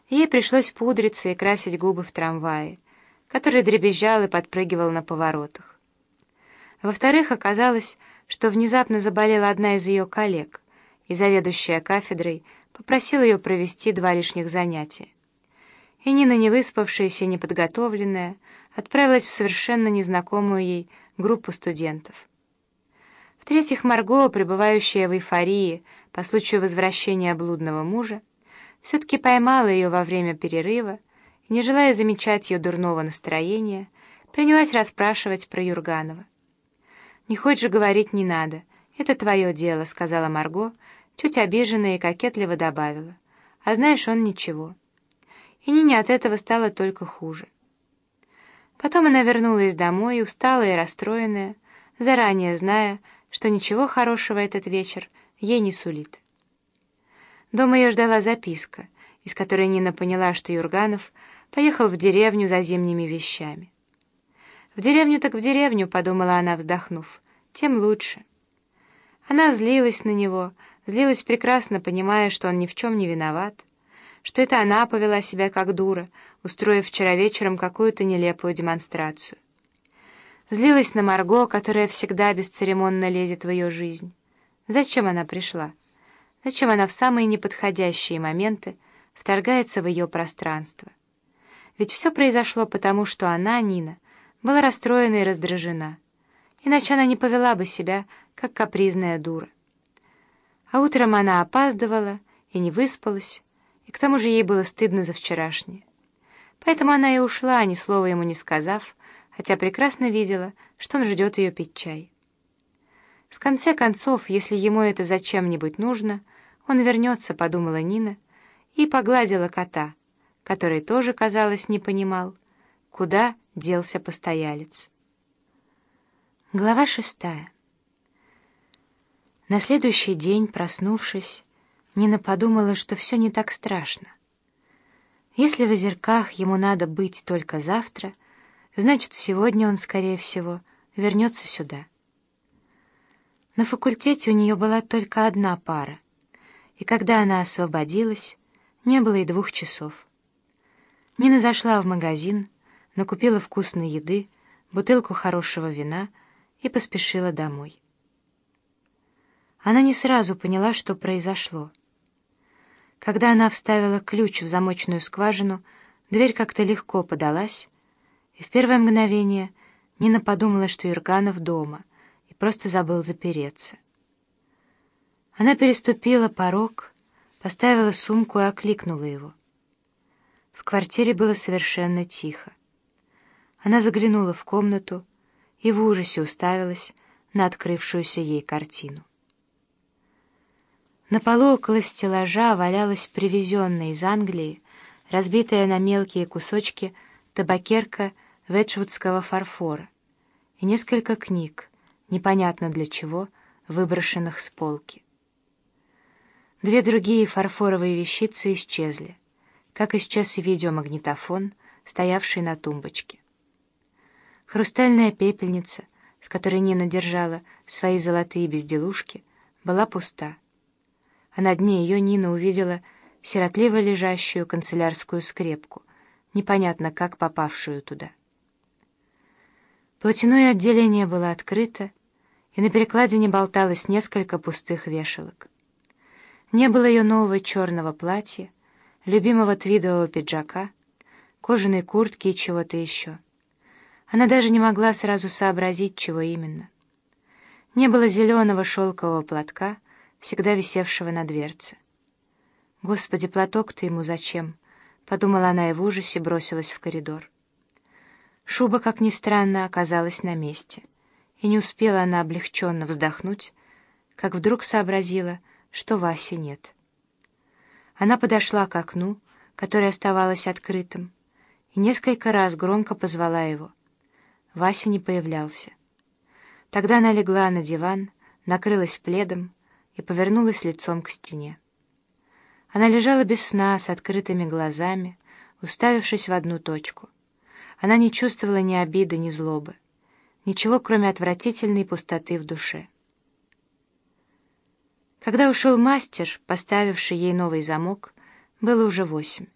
Ей пришлось пудриться и красить губы в трамвае, который дребезжал и подпрыгивал на поворотах. Во-вторых, оказалось, что внезапно заболела одна из ее коллег, и заведующая кафедрой попросила ее провести 2 лишних занятия. И Нина, не выспавшаяся и неподготовленная, отправилась в совершенно незнакомую ей группу студентов. В-третьих, Марго, пребывающая в эйфории по случаю возвращения блудного мужа, все-таки поймала ее во время перерыва и, не желая замечать ее дурного настроения, принялась расспрашивать про Юрганова. «Не хочешь же говорить, не надо. Это твое дело», — сказала Марго, чуть обиженная и кокетливо добавила. «А знаешь, он ничего». И Нине от этого стало только хуже. Потом она вернулась домой, усталая и расстроенная, заранее зная, что ничего хорошего этот вечер ей не сулит. Дома ее ждала записка, из которой Нина поняла, что Юрганов поехал в деревню за зимними вещами. «В деревню так в деревню», — подумала она, вздохнув, — «тем лучше». Она злилась на него, злилась прекрасно, понимая, что он ни в чем не виноват, что это она повела себя как дура, устроив вчера вечером какую-то нелепую демонстрацию. Злилась на Марго, которая всегда бесцеремонно лезет в ее жизнь. Зачем она пришла? Зачем она в самые неподходящие моменты вторгается в ее пространство? Ведь все произошло потому, что она, Нина, была расстроена и раздражена. Иначе она не повела бы себя, как капризная дура. А утром она опаздывала и не выспалась, и к тому же ей было стыдно за вчерашнее. Поэтому она и ушла, ни слова ему не сказав, хотя прекрасно видела, что он ждет ее пить чай. В конце концов, если ему это зачем-нибудь нужно, он вернется, подумала Нина, и погладила кота, который тоже, казалось, не понимал, куда делся постоялец. Глава 6. На следующий день, проснувшись, Нина подумала, что все не так страшно. Если в Озерках ему надо быть только завтра, значит, сегодня он, скорее всего, вернется сюда. На факультете у нее была только одна пара, и когда она освободилась, не было и 2 часов. Нина зашла в магазин, накупила вкусной еды, бутылку хорошего вина и поспешила домой. Она не сразу поняла, что произошло. Когда она вставила ключ в замочную скважину, дверь как-то легко подалась, и в первое мгновение Нина подумала, что Юрганов дома, и просто забыл запереться. Она переступила порог, поставила сумку и окликнула его. В квартире было совершенно тихо. Она заглянула в комнату и в ужасе уставилась на открывшуюся ей картину. На полу около стеллажа валялась привезенная из Англии, разбитая на мелкие кусочки табакерка веджвудского фарфора и несколько книг, непонятно для чего, выброшенных с полки. 2 другие фарфоровые вещицы исчезли, как исчез и видеомагнитофон, стоявший на тумбочке. Хрустальная пепельница, в которой Нина держала свои золотые безделушки, была пуста, а на дне ее Нина увидела сиротливо лежащую канцелярскую скрепку, непонятно как попавшую туда. Платяное отделение было открыто, и на перекладине болталось несколько пустых вешалок. Не было ее нового черного платья, любимого твидового пиджака, кожаной куртки и чего-то еще. Она даже не могла сразу сообразить, чего именно. Не было зеленого шелкового платка, всегда висевшего на дверце. «Господи, платок-то ему зачем?» — подумала она и в ужасе бросилась в коридор. Шуба, как ни странно, оказалась на месте, и не успела она облегченно вздохнуть, как вдруг сообразила, что Васи нет. Она подошла к окну, которое оставалось открытым, и несколько раз громко позвала его. Вася не появлялся. Тогда она легла на диван, накрылась пледом и повернулась лицом к стене. Она лежала без сна, с открытыми глазами, уставившись в одну точку. Она не чувствовала ни обиды, ни злобы, ничего, кроме отвратительной пустоты в душе. Когда ушел мастер, поставивший ей новый замок, было уже 8.